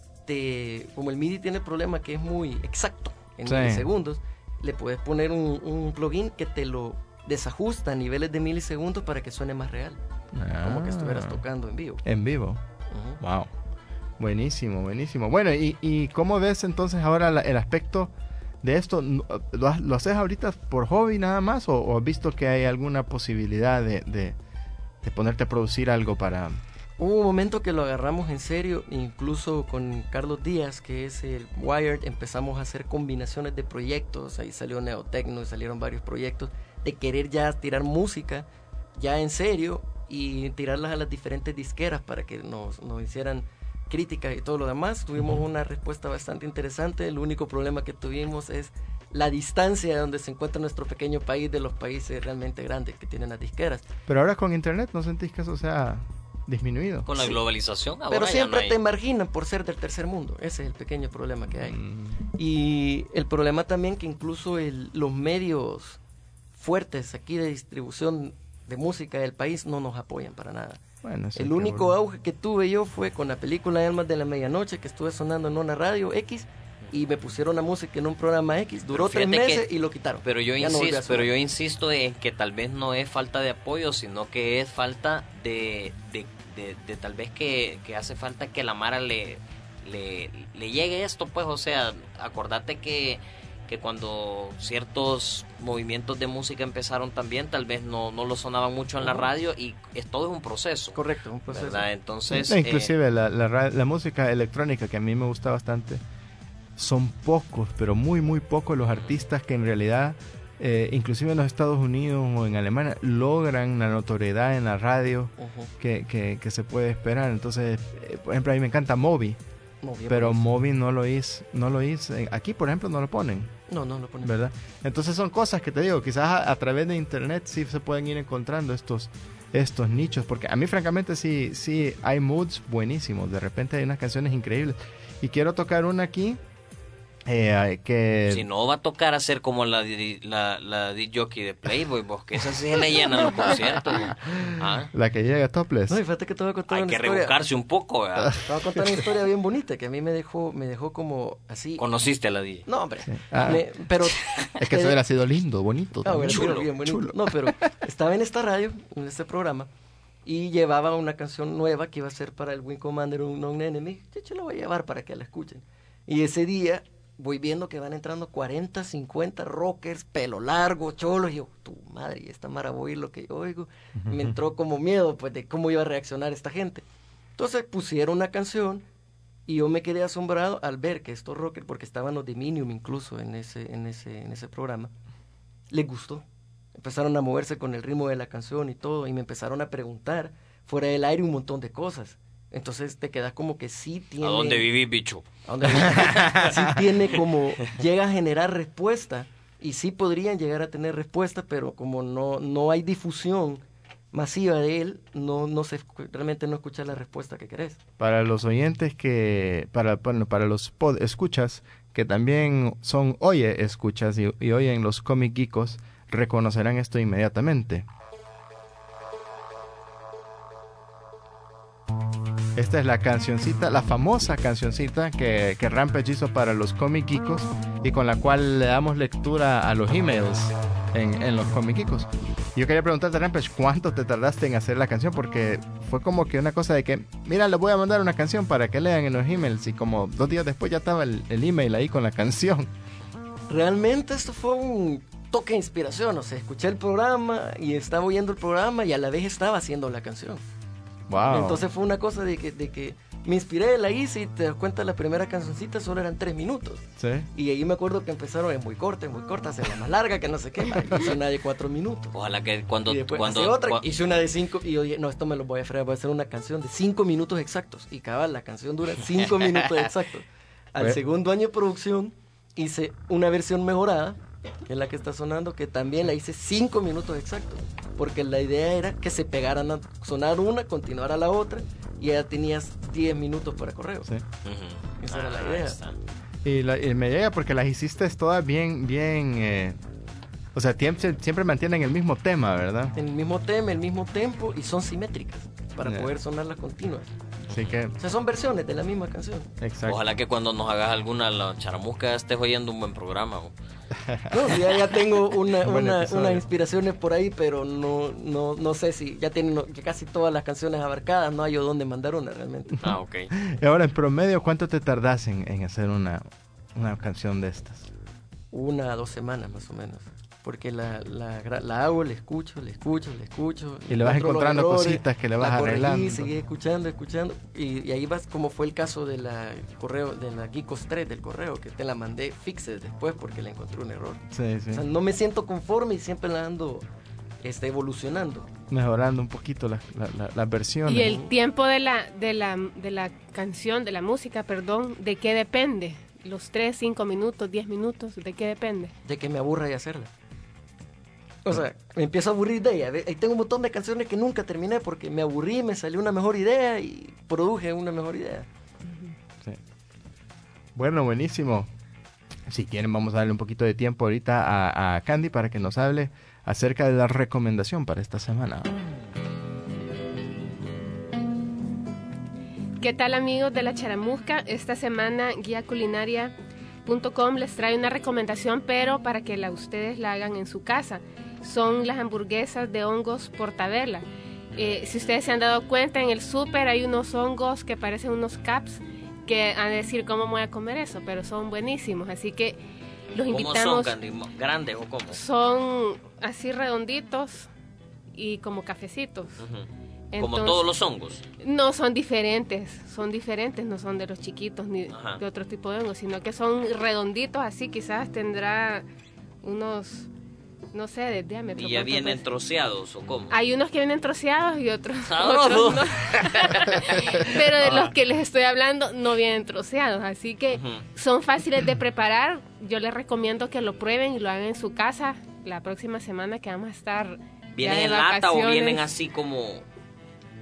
te, como el MIDI tiene el problema que es muy exacto en Sí. milisegundos, le puedes poner un, un plugin que te lo desajusta a niveles de milisegundos para que suene más real, como que estuvieras Ah, tocando en vivo. en vivo. Ujú. Wow. Buenísimo, buenísimo. Bueno, ¿y, y cómo ves entonces ahora la- el aspecto de esto? ¿Lo, ha- lo haces ahorita por hobby nada más o, o has visto que hay alguna posibilidad de, de, de ponerte a producir algo para... Hubo un momento que lo agarramos en serio, incluso con Carlos Díaz, que es el Wired, empezamos a hacer combinaciones de proyectos, ahí salió Neotecno y salieron varios proyectos, de querer ya tirar música ya en serio y tirarlas a las diferentes disqueras para que nos, nos hicieran críticas y todo lo demás. Tuvimos una respuesta bastante interesante, el único problema que tuvimos es la distancia donde se encuentra nuestro pequeño país de los países realmente grandes que tienen las disqueras. Pero ahora con internet, ¿no sentís que eso sea disminuido? Con la Sí. globalización ahora Pero ya siempre no hay- te marginan por ser del tercer mundo. Ese es el pequeño problema que hay. Mm, Y el problema también que incluso el- los medios fuertes aquí de distribución de música del país no nos apoyan para nada. bueno, eso El hay que único volver. auge que tuve yo fue con la película Almas de la Medianoche, que estuve sonando en una radio X y me pusieron la música en un programa X. Duró tres fíjate meses que- y lo quitaron. Pero yo Ya no volvió a insisto, pero sonar. yo insisto en que tal vez no es falta de apoyo, sino que es falta de, de, de- de tal vez que, que hace falta que la Mara le, le, le llegue esto, pues, o sea, acordate que, que cuando ciertos movimientos de música empezaron también, tal vez no, no lo sonaban mucho en la Ujú. radio y es todo es un proceso, Correcto, un proceso. ¿verdad? Entonces, No, eh, inclusive la, la, ra- la música electrónica que a mí me gusta bastante, son pocos, pero muy muy pocos los artistas que en realidad, eh, inclusive en los Estados Unidos o en Alemania, logran la notoriedad en la radio Ujú. que, que, que se puede esperar. Entonces, eh, por ejemplo, a mí me encanta Moby, Muy bien, pero pues. Moby no lo hizo, no lo hizo. Aquí, por ejemplo, no lo ponen, No, no lo ponemos. ¿verdad? Entonces son cosas que te digo, quizás a, a través de internet sí se pueden ir encontrando estos estos nichos, porque a mí francamente sí sí hay moods buenísimos, de repente hay unas canciones increíbles Y quiero tocar una aquí. Eh, que Si no va a tocar hacer como la di- la, la disc jockey de Playboy, vos, que esa sí se le llenan los conciertos. ¿Ah? la que llega topless. No, y fíjate que te voy a contar Hay una que historia. rebuscarse un poco, ¿verdad? Te voy a contar una historia bien bonita que a mí me dejó, me dejó como así. Conociste a la D J. No, hombre. Ah. Me- pero Es que eso hubiera sido lindo, bonito. Ah, también. bueno, Chulo, bien bonito. chulo. No, pero estaba en esta radio, en este programa, y llevaba una canción nueva que iba a ser para el Wing Commander Unknown Enemy. De hecho, la voy a llevar para que la escuchen. Y ese día voy viendo que van entrando cuarenta, cincuenta rockers, pelo largo, cholos, y yo, tu madre, y esta mara voy a oír lo que yo oigo. Me entró como miedo, pues, de cómo iba a reaccionar esta gente. Entonces pusieron una canción y yo me quedé asombrado al ver que estos rockers, porque estaban los de Minium incluso en ese, en ese, en ese programa, les gustó. Empezaron a moverse con el ritmo de la canción y todo, y me empezaron a preguntar fuera del aire un montón de cosas. Entonces te quedas como que sí tiene... ¿A dónde vivís, bicho? ¿A dónde vivís? Sí tiene como... Llega a generar respuesta, y sí podrían llegar a tener respuesta, pero como no, no hay difusión masiva de él, no, no se, realmente no escuchas la respuesta que querés. Para los oyentes que, para, bueno, para los pod escuchas, que también son oye escuchas y, y oyen los cómic geekos, reconocerán esto inmediatamente. Esta es la cancioncita, la famosa cancioncita que, que Rampage hizo para los cómic geekos y con la cual le damos lectura a los emails en, en los cómic geekos. Yo quería preguntarte, Rampage, ¿cuánto te tardaste en hacer la canción? Porque fue como que una cosa de que, mira, les voy a mandar una canción para que lean en los emails, y como dos días después ya estaba el, el email ahí con la canción. Realmente esto fue un toque de inspiración, o sea, escuché el programa y estaba oyendo el programa y a la vez estaba haciendo la canción. Wow. Entonces fue una cosa de que, de que me inspiré, la hice y te das cuenta, la primera cancioncita solo eran tres minutos. ¿Sí? Y ahí me acuerdo que empezaron, es muy corta, es muy corta, hacerla más larga, que no sé qué. Hice una de cuatro minutos. Ojalá que cuando... Y después cuando hice otra, cua- hice una de cinco, y yo dije, no, esto me lo voy a fregar, voy a hacer una canción de cinco minutos exactos. Y cabal, la canción dura cinco minutos exactos. Al Bueno. segundo año de producción, hice una versión mejorada, que es la que está sonando, que también la hice cinco minutos exactos. Porque la idea era que se pegaran a sonar una, continuara la otra, y ya tenías diez minutos para correo. Sí. Ujú. Esa era la Ah, idea. ahí está. Y, la- y me llega porque las hiciste todas bien, bien, eh, o sea, siempre, siempre mantienen el mismo tema, ¿verdad? En el mismo tema, el mismo tempo, y son simétricas, para Ya. poder sonarlas continuas. Así que, O sea, son versiones de la misma canción. exacto. Ojalá que cuando nos hagas alguna la charamusca estés oyendo un buen programa. ¿no? No, ya, ya tengo una, Buen una- episodio. unas inspiraciones por ahí, pero no, no, no sé si ya tienen ya casi todas las canciones abarcadas, no hay dónde mandar una realmente. Ah, ok. Y ahora, en promedio, ¿cuánto te tardas en, en hacer una, una canción de estas? Una a dos semanas más o menos. Porque la, la, gra- la hago, la escucho, la escucho, la escucho. Y le vas encuentro los encontrando errores, cositas que le vas la corregí, arreglando. seguí escuchando, escuchando. Y, y ahí vas, como fue el caso de la correo, de la Geekos tres del correo, que te la mandé fixes después porque le encontré un error. Sí, sí. O sea, no me siento conforme y siempre la ando este, evolucionando. Mejorando un poquito las la, la, las versiones. Y el tiempo de la, de la, de la canción, de la música, perdón, ¿de qué depende? Los tres, cinco minutos, diez minutos, ¿de qué depende? De que me aburra y hacerla. O sea, me empiezo a aburrir de ella. Ve, ahí tengo un montón de canciones que nunca terminé porque me aburrí, me salió una mejor idea y produje una mejor idea. Sí. Bueno, buenísimo. Si quieren, vamos a darle un poquito de tiempo ahorita a, a Candy para que nos hable acerca de la recomendación para esta semana. ¿Qué tal, amigos de la Charamusca? Esta semana guía culinaria punto com les trae una recomendación, pero para que la, ustedes la hagan en su casa. Son las hamburguesas de hongos Portabella. Eh, si ustedes se han dado cuenta, en el súper hay unos hongos que parecen unos caps, que han de decir cómo me voy a comer eso, pero son buenísimos. Así que los ¿Cómo invitamos. son, Candy? ¿Grandes o cómo? Son así redonditos y como cafecitos. Ujú. Como Entonces, todos los hongos. no, son diferentes, son diferentes, no son de los chiquitos ni Ajá. de otro tipo de hongos, sino que son redonditos así, quizás tendrá unos, no sé, de diámetro. ¿Y ya ¿cuánto vienen pesa? troceados o cómo? Hay unos que vienen troceados y otros, Sabroso. otros no. Pero de Ah. los que les estoy hablando no vienen troceados, así que Ujú. son fáciles de preparar. Yo les recomiendo que lo prueben y lo hagan en su casa la próxima semana que vamos a estar ya ¿Vienen de en lata o vacaciones. vienen así como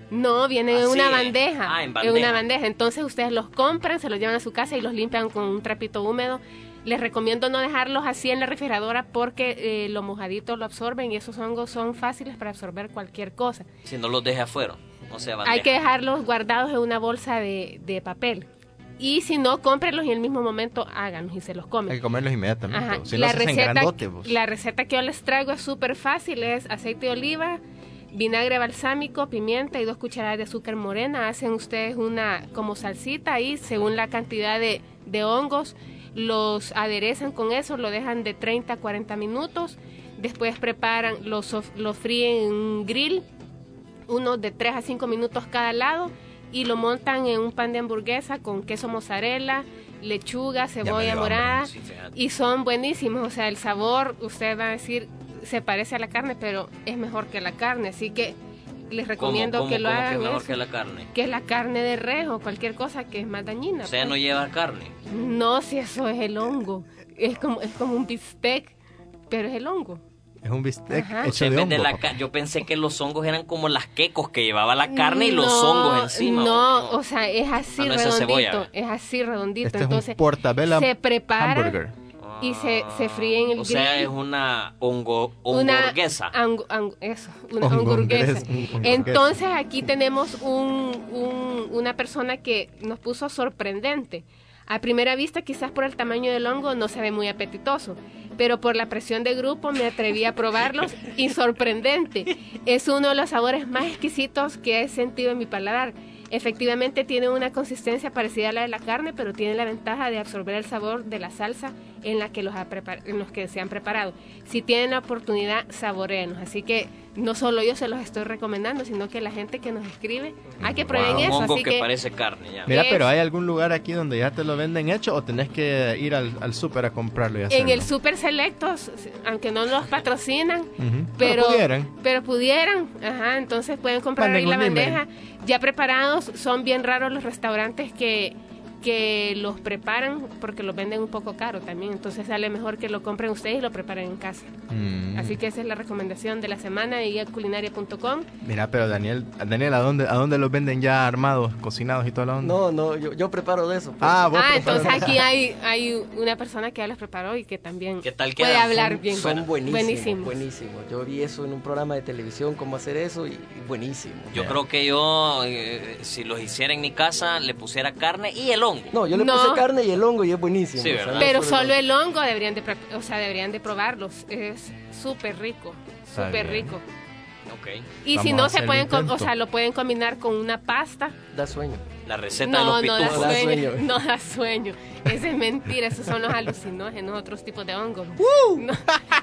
No, vienen en Así una es. bandeja, Ah, en en bandeja. una bandeja. Entonces ustedes los compran, se los llevan a su casa y los limpian con un trapito húmedo. Les recomiendo no dejarlos así en la refrigeradora porque eh, lo mojadito lo absorben y esos hongos son fáciles para absorber cualquier cosa. Si no los deje afuera, o sea, bandeja. Hay que dejarlos guardados en una bolsa de, de papel. Y si no, cómprenlos y en el mismo momento háganlos y se los comen. Hay que comerlos inmediatamente. Ajá. o Si no, La se hacen receta, grandotes, vos. la receta que yo les traigo es súper fácil, es aceite de oliva, vinagre balsámico, pimienta y dos cucharadas de azúcar morena. Hacen ustedes una como salsita ahí según la cantidad de, de hongos. Los aderezan con eso, lo dejan de treinta a cuarenta minutos. Después preparan, los, sof- los fríen en un grill, unos de tres a cinco minutos cada lado. Y lo montan en un pan de hamburguesa con queso mozzarella, lechuga, cebolla dio morada. hambre. Sí, fíjate. Y son buenísimos, o sea, el sabor, usted va a decir, se parece a la carne, pero es mejor que la carne. Así que les recomiendo ¿Cómo, que cómo, lo cómo hagan. que es mejor eso, que la carne? que es la carne de res o cualquier cosa que es más dañina. O sea, pues. no lleva carne. No, si eso es el hongo. Es como, es como un bistec, pero es el hongo. Es un bistec Ajá. O hecho sea, en de vez hongo. de la papá. ca- yo pensé que los hongos eran como las quecos que llevaba la carne y los No, hongos encima. No, ¿o o sea, es así Ah, no, esa es redondito. cebolla. Es así redondito. Este es Entonces, un portabella se prepara hamburger. y se, se fríe en el O sea, grill. es una hongo, Una hongorguesa. ang- ang- eso, una Hongurguesa, hamburguesa. un- hongurguesa. Entonces aquí tenemos un, un- una persona que nos puso sorprendente. A primera vista, quizás por el tamaño del hongo, no se ve muy apetitoso, pero por la presión de grupo me atreví a probarlos y sorprendente. Es uno de los sabores más exquisitos que he sentido en mi paladar. Efectivamente tiene una consistencia parecida a la de la carne, pero tiene la ventaja de absorber el sabor de la salsa en la que los, ha prepar- en los que se han preparado. Si tienen la oportunidad, saboréenlos. Así que no solo yo se los estoy recomendando, sino que la gente que nos escribe, hay que prueben Un eso. hongo Así que, que parece carne ya. Mira, es- pero ¿hay algún lugar aquí donde ya te lo venden hecho o tenés que ir al, al súper a comprarlo y hacerlo? en el Super Selectos, aunque no nos patrocinan, Ujú. pero, Pero pudieran. pero pudieran, ajá, entonces pueden comprar ahí la Manden un email. bandeja ya preparados. Son bien raros los restaurantes que, que los preparan porque los venden un poco caro también, entonces sale mejor que lo compren ustedes y lo preparen en casa. Mm. Así que esa es la recomendación de la semana de guía culinaria punto com. Mira, pero Daniel, Daniel, ¿a dónde, ¿a dónde los venden ya armados, cocinados y toda la onda? No, no, yo, yo preparo de eso. pues. Ah, vos Ah, preparas. entonces aquí hay, hay una persona que ya los preparó y que también ¿Qué tal puede quedan? hablar Son- bien. Son buenísimos, Buenísimos. buenísimos. Yo vi eso en un programa de televisión, cómo hacer eso, y, y buenísimo. Yo creo que yo, eh, si los hiciera en mi casa, le pusiera carne y el hongo. No, yo le No. puse carne y el hongo y es buenísimo. Sí, o sea, ¿verdad? no Pero solo solo el hongo deberían de, pre- o sea, deberían de probarlos. Es súper rico, Está súper bien. rico. Ok. Y Vamos si a no hacer se el pueden, com- o intento. sea, lo pueden combinar con una pasta. Da sueño. La receta No, de no los da pitufos. Da sueño, sueño. no da sueño. Esa es mentira, esos son los alucinógenos, otros tipos de hongos. No.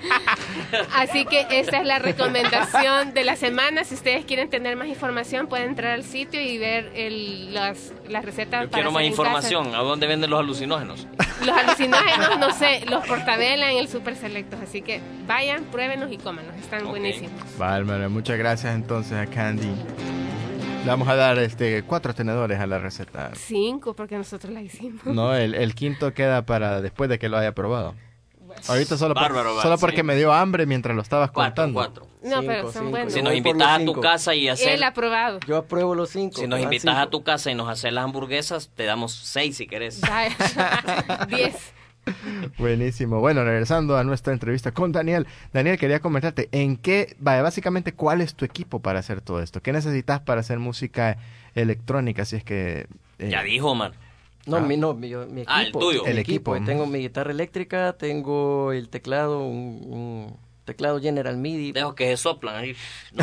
Así que esta es la recomendación de la semana. Si ustedes quieren tener más información, pueden entrar al sitio y ver el, las, las recetas. Yo para quiero más hacer en casa. información. ¿A dónde venden los alucinógenos? Los alucinógenos, no sé, los portabella en el Super Selectos. Así que vayan, pruébenlos y cómanlos. Están Ok. buenísimos. Vale, Manuel, muchas gracias entonces a Candy. Le vamos a dar este cuatro tenedores a la receta. Cinco, porque nosotros la hicimos. No, el, el quinto queda para después de que lo haya probado. Ahorita solo, por- Bárbaro, va, solo sí. porque me dio hambre mientras lo estabas Cuatro, contando. cuatro. No, Cinco, pero son cinco. buenos. Si Yo nos voy por invitas los a tu cinco. casa y hacer... Él ha probado. Yo apruebo los cinco. Si nos van invitas a cinco. tu casa y nos haces las hamburguesas, te damos seis si querés. Vaya. Diez. Buenísimo. Bueno, regresando a nuestra entrevista con Daniel. Daniel, quería comentarte, ¿en qué, vaya, básicamente, cuál es tu equipo para hacer todo esto? ¿Qué necesitas para hacer música electrónica? Si es que... eh, Ya dijo, man. No, Ah. mi, no, mi, yo- mi equipo. Ah, el tuyo. mi El equipo. equipo, Tengo ujú. mi guitarra eléctrica, tengo el teclado, un, un teclado General MIDI. Dejo que se soplan ahí. No.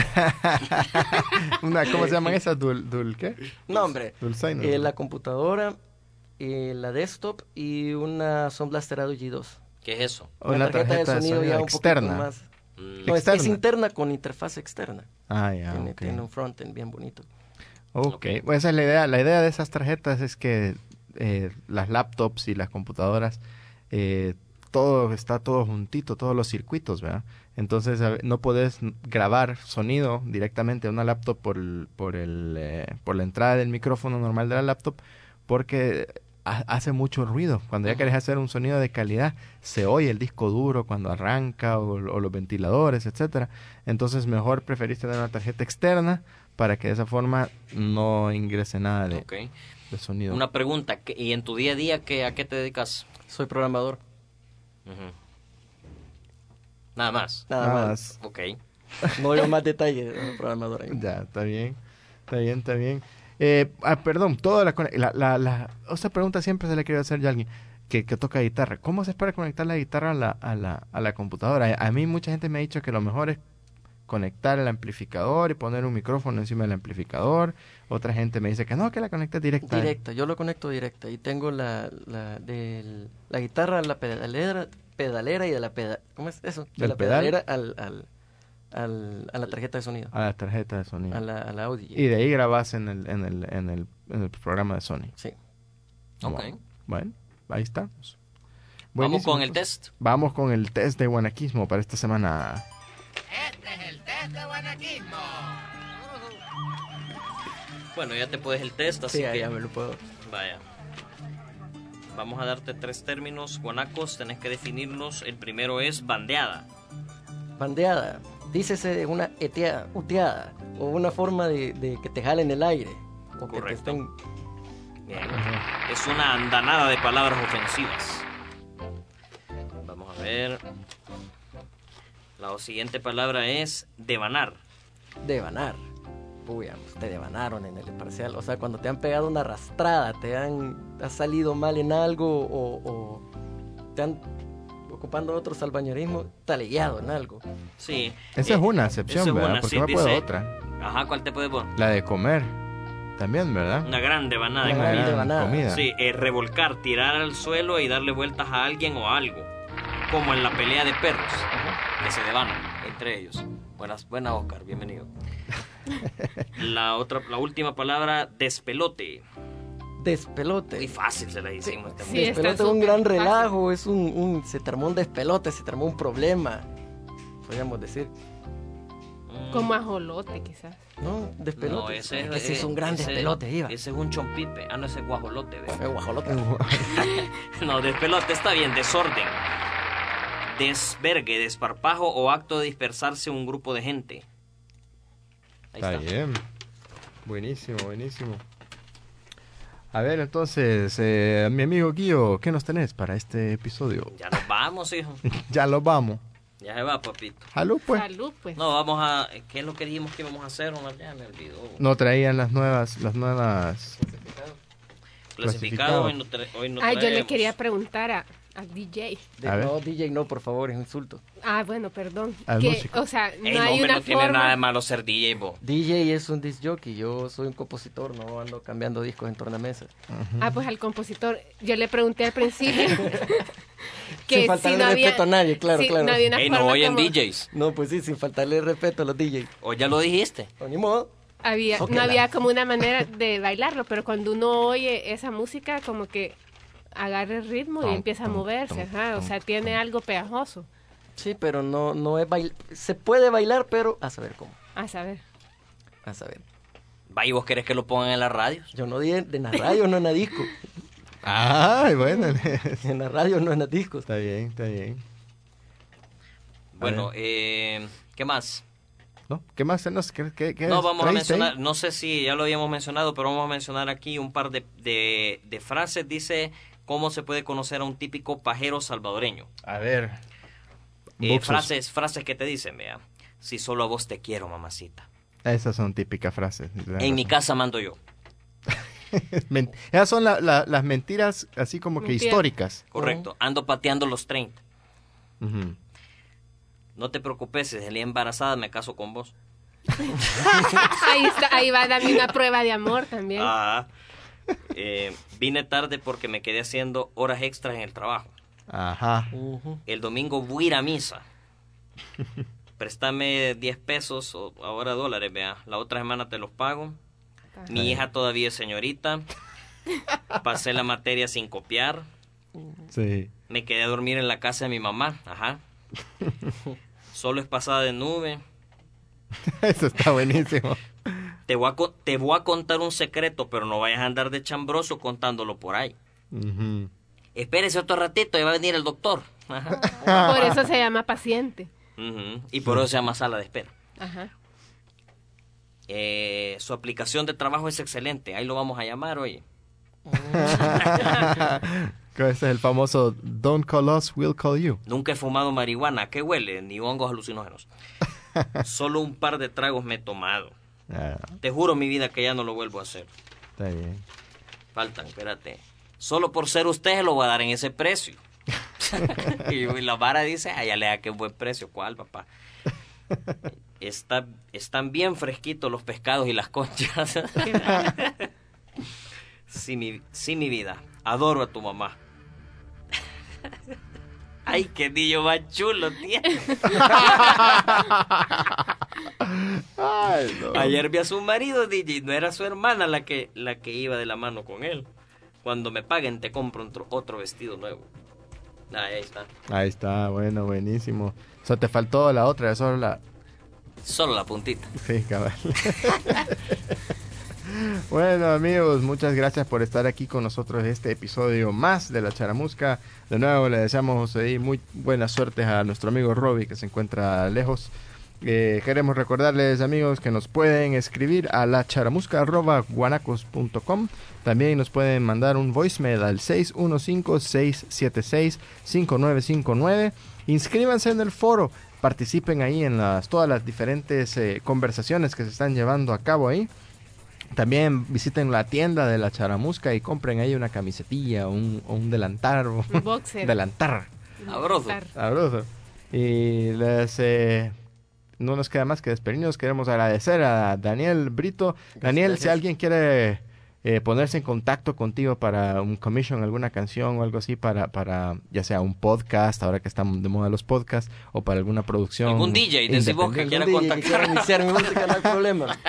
una, ¿Cómo se llaman esas? ¿Dul, dul qué? No, hombre. Dulzaina. Eh, la computadora, eh, la desktop y una Sound Blaster A G dos. ¿Qué es eso? Una tarjeta de sonido ya un externa. poquito más. Mm, No, es, Externa. es interna con interfaz externa. Ah, ya, tiene, ok. tiene un frontend bien bonito. Ok, pues esa es la idea. La idea de esas tarjetas es que eh, las laptops y las computadoras, eh, todo está todo juntito, todos los circuitos, ¿verdad? Entonces a ve- no puedes grabar sonido directamente a una laptop por el, por el eh, por la entrada del micrófono normal de la laptop porque ha- hace mucho ruido. Cuando ya quieres hacer un sonido de calidad, se oye el disco duro cuando arranca o, o los ventiladores, etcétera. Entonces mejor preferís tener una tarjeta externa para que de esa forma no ingrese nada de, Ok. de sonido. Una pregunta, ¿qué- ¿y en tu día a día qué, a qué te dedicas? Soy programador. Ujú. Nada más. Nada, Nada más. más. Ok. No digo más detalles de programador ahí. Ya, está bien. Está bien, está bien. Eh, ah, perdón, toda la, cone- la, la, la otra pregunta siempre se le quiero hacer a alguien que, que toca guitarra. ¿Cómo se para conectar la guitarra a la, a la, a la computadora? A, a mí mucha gente me ha dicho que lo mejor es conectar el amplificador y poner un micrófono encima del amplificador. Otra gente me dice que no, que la conectes directa. Directa, yo lo conecto directa. Y tengo la, la, del, la guitarra, la pedalera, pedalera y de la peda, ¿cómo es eso? De ¿Del la pedal? pedalera al, al, al, a la tarjeta de sonido. A la tarjeta de sonido. A la, a la audio. Y de ahí grabas en el, en el, en el, en el programa de Sony. Sí. Ok. Wow. Bueno, ahí estamos. Vamos Buenísimo, con el entonces. test. Vamos con el test de guanaquismo para esta semana. Bueno, ya te puedes el test, así Sí, ya, que... ya me lo puedo. Vaya. Vamos a darte tres términos guanacos, tenés que definirlos. El primero es bandeada. Bandeada. Dícese de una eteada, uteada. O una forma de, de que te jalen el aire. O que te Correcto. estén... Bien. Es una andanada de palabras ofensivas. Vamos a ver. La siguiente palabra es devanar. Devanar. Uy, te devanaron en el parcial. O sea, cuando te han pegado una arrastrada, te han has salido mal en algo o, o te han, ocupando otro salvañerismo, talegueado en algo. Sí. Esa eh, es una excepción, esa es ¿verdad? una, Porque sí, me puedo dice- otra. Ajá, ¿cuál te puede poner? La de comer. También, ¿verdad? Una gran devanada. Una Una gran gran devanada. comida. Sí, eh, revolcar, tirar al suelo y darle vueltas a alguien o algo. Como en la pelea de perros, que se devanan entre ellos. Buenas, buena Oscar, bienvenido. La otra, la última palabra, despelote. Despelote. Muy fácil se la hicimos. Sí, también. está Despelote es un súper gran fácil. relajo, es un, un... Se te armó un despelote, se te armó un problema. Podríamos decir. Mm, Como ajolote, quizás. No, despelote. no, ese es que sí eh, es un gran ese- despelote, iba. Ese es un chompipe. Ah, no, ese es guajolote. ¿ve? Eh, guajolote. No, despelote está bien, desorden. Desvergue, desparpajo o acto de dispersarse un grupo de gente. Ahí Está está. bien. Buenísimo, buenísimo. A ver, entonces, eh, mi amigo Guillo, ¿qué nos tenés para este episodio? Ya nos vamos, hijo. Ya lo vamos. Ya se va, papito. Salud, pues. Salud, pues. No, vamos a... ¿Qué es lo que dijimos que íbamos a hacer? No, ya me olvidó. No traían las nuevas, las nuevas. Clasificado, hoy no, tra- hoy no Ah, yo le traemos. quería preguntar a, a D J. De- A ver. no, D J, no, por favor, es un insulto. Ah, bueno, perdón. Al Que, músico. o sea, no Ey, no, hay hombre, una no tiene forma... nada de malo ser D J, bo. D J es un disc jockey, yo soy un compositor, no ando cambiando discos en tornamesas. Ah, pues al compositor. Yo le pregunté al principio que Sin faltarle si no había, respeto a nadie, claro, si claro. no había una Ey, no forma oyen como- D Js. No, pues sí, sin faltarle respeto a los D J. O ya lo dijiste. O ni modo. había, Zócala. no había como una manera de bailarlo, pero cuando uno oye esa música como que agarra el ritmo y Tum, empieza a tum, moverse, tum, ajá, o tum, sea, tiene tum. algo pegajoso. Sí, pero no, no es bailar. Se puede bailar, pero a saber cómo. A saber. A saber. Va, ¿y vos querés que lo pongan en las radios? Yo no dije de la radio, no en la disco. Ay, bueno. En la radio, no en la discos. Está bien, está bien. Bueno, eh, ¿qué más? ¿No? ¿Qué más tenemos? ¿Qué, qué, qué No, vamos a traíste ahí? mencionar, no sé si ya lo habíamos mencionado, pero vamos a mencionar aquí un par de, de, de frases. Dice, ¿cómo se puede conocer a un típico pajero salvadoreño? A ver. Eh, Boxes. frases, frases que te dicen, vea. Si solo a vos te quiero, mamacita. Esas son típicas frases. En mi casa mando yo. Men- Esas son la- la- las mentiras así como que Mentira. históricas. Correcto. Ando pateando los treinta. Ujú. No te preocupes, si salí embarazada, me caso con vos. Ahí, está, ahí va a darme una prueba de amor también. Ah, eh, vine tarde porque me quedé haciendo horas extras en el trabajo. Ajá. Ujú. El domingo voy a ir a misa. Préstame diez pesos o ahora dólares, vea. La otra semana te los pago. Mi hija todavía es señorita. Pasé la materia sin copiar. Sí. Me quedé a dormir en la casa de mi mamá. Ajá. Solo es pasada de nube. Eso está buenísimo. Te voy, a, co- te voy a contar un secreto, pero no vayas a andar de chambroso contándolo por ahí. Ujú. Espérese otro ratito, ya va a venir el doctor. Ajá. Por eso se llama paciente. Ujú. Y por eso se llama sala de espera. Ajá. Eh, su aplicación de trabajo es excelente. Ahí lo vamos a llamar, oye. Ese es el famoso Don't call us, we'll call you. Nunca he fumado marihuana. ¿Qué huele? Ni hongos alucinógenos. Solo un par de tragos me he tomado. Ah, Te juro, mi vida, que ya no lo vuelvo a hacer. está bien. Faltan, espérate. Solo por ser usted se lo voy a dar en ese precio. Y la vara dice, ah, ya le da que buen precio. ¿Cuál, papá? Está, están bien fresquitos los pescados y las conchas. Sí, mi, sí, mi vida. Adoro a tu mamá. Ay, qué niño más chulo tiene. Ay, no. Ayer vi a su marido, D J. No era su hermana la que, la que iba de la mano con él. Cuando me paguen te compro otro, otro vestido nuevo. Ah, ahí está. Ahí está, bueno, buenísimo. O sea, te faltó la otra, solo la... Solo la puntita. Sí, cabal. Bueno, amigos, muchas gracias por estar aquí con nosotros en este episodio más de La Charamusca. De nuevo le deseamos eh, muy buena suerte a nuestro amigo Robbie, que se encuentra lejos. Eh, queremos recordarles, amigos, que nos pueden escribir a lacharamusca arroba guanacos punto com. También nos pueden mandar un voicemail al seis uno cinco, seis siete seis, cinco nueve cinco nueve. Inscríbanse en el foro, participen ahí en las, todas las diferentes eh, conversaciones que se están llevando a cabo ahí. También visiten la tienda de La Charamusca y compren ahí una camisetilla o un, o un delantar. O Un boxer. delantar. Sabroso. Sabroso. Y les... Eh, no nos queda más que despedirnos. Queremos agradecer a Daniel Brito. Daniel, Gracias. si alguien quiere eh, ponerse en contacto contigo para un commission, alguna canción o algo así, para, para ya sea un podcast, ahora que están de moda los podcasts, o para alguna producción. Algún D J, decís vos que independiente. quiera Algún D J que quiera iniciar mi música, no hay problema.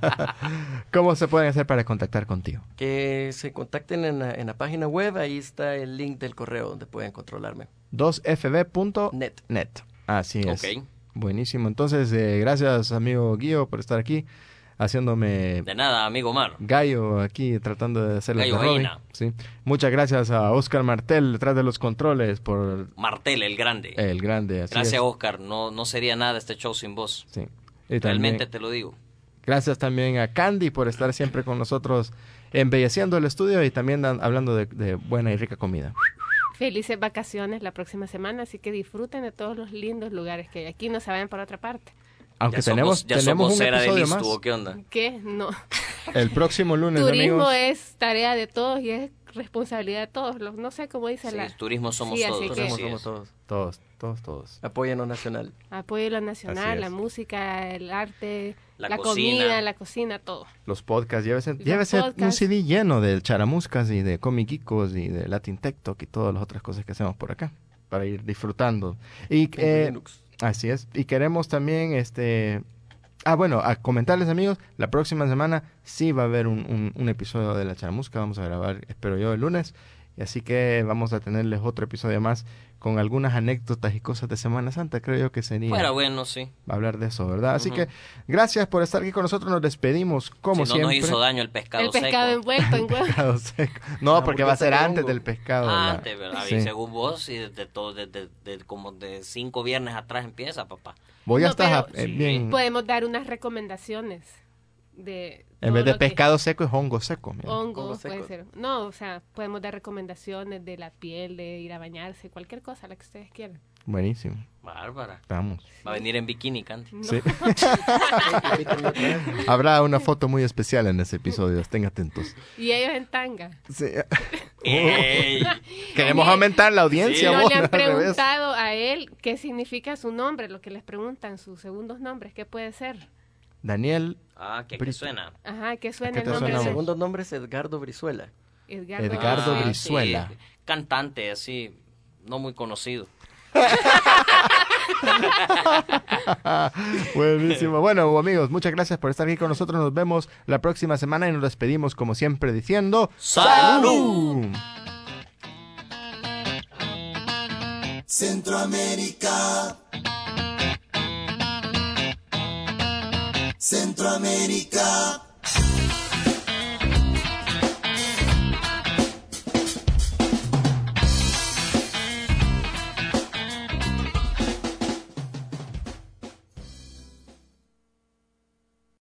¿Cómo se pueden hacer para contactar contigo? Que se contacten en la, en la página web, ahí está el link del correo donde pueden controlarme. dos f b punto Net. net. Así es. Ok. Buenísimo. Entonces, eh, gracias, amigo Guío, por estar aquí, haciéndome De nada, amigo Omar. gallo aquí, tratando de hacerle Gallo de Robin. gallina. Sí. Muchas gracias a Oscar Martel, detrás de los controles, por Martel, el grande. el grande. Así Gracias, es. Oscar. No, no sería nada este show sin vos. Sí. Y Realmente también, te lo digo. gracias también a Candy por estar siempre con nosotros, embelleciendo el estudio y también dan- hablando de, de buena y rica comida. Felices vacaciones la próxima semana, así que disfruten de todos los lindos lugares que hay aquí, no se vayan para otra parte. Aunque ya tenemos, somos, ya tenemos somos un cera de episodio listo, más. ¿o qué onda? ¿Qué? No. El próximo lunes, Turismo amigos. es tarea de todos y es responsabilidad de todos. Los- no sé cómo dice Sí, la... el turismo somos Sí, así todos. que- así Somos, somos es. todos. Todos, todos, todos. Apoyen lo nacional. Apoyo lo Así nacional, es. la música, el arte, La la, cocina. comida, la cocina, todo. Los podcasts, llévese, Los llévese un podcasts. C D lleno de charamuscas y de comiquicos y de Latin TikTok y todas las otras cosas que hacemos por acá para ir disfrutando. Y Pingo eh, Linux. así es. Y queremos también, este, ah, bueno, a comentarles, amigos, la próxima semana sí va a haber un, un, un episodio de La Charamusca. Vamos a grabar, espero yo, el lunes. Y así que vamos a tenerles otro episodio más con algunas anécdotas y cosas de Semana Santa. Creo yo que sería Fuera bueno, sí. hablar de eso, ¿verdad? Así Ujú. que gracias por estar aquí con nosotros. Nos despedimos como si no siempre. nos hizo daño el pescado, el pescado seco. envuelto en huevo. Pescado seco. No, La porque va a hamburguesa ser de antes hongo. del pescado. Ah, la- antes, ¿verdad? sí. Y según vos, y desde todo, desde, desde como de cinco viernes atrás empieza, papá. Voy a No, estar pero- eh, Sí. bien. Podemos dar unas recomendaciones de... En todo vez de lo que- pescado seco es hongo seco. mira. Hongos, Hongos puede secos. ser. No, o sea, podemos dar recomendaciones de la piel, de ir a bañarse, cualquier cosa, la que ustedes quieran. Buenísimo. Bárbara. Vamos. Va a venir en bikini, Candy. No. Sí. Invítenme otra vez. Habrá una foto muy especial en ese episodio. Estén atentos. Y ellos en tanga. Sí. ¡Ey! Queremos aumentar la audiencia. Sí. No vos, le han al revés. preguntado a él qué significa su nombre, lo que les preguntan, sus segundos nombres, ¿qué puede ser? Daniel Ah, ¿qué, qué Brito. suena? Ajá, ¿qué suena qué el te nombre suena Mi a de vos? segundo nombre es Edgardo Brizuela. Edgardo, Edgardo Brizuela. Brizuela. sí, cantante, así, no muy conocido. Buenísimo. Bueno, amigos, muchas gracias por estar aquí con nosotros. Nos vemos la próxima semana y nos despedimos como siempre diciendo ¡Salud! Centroamérica. Centroamérica.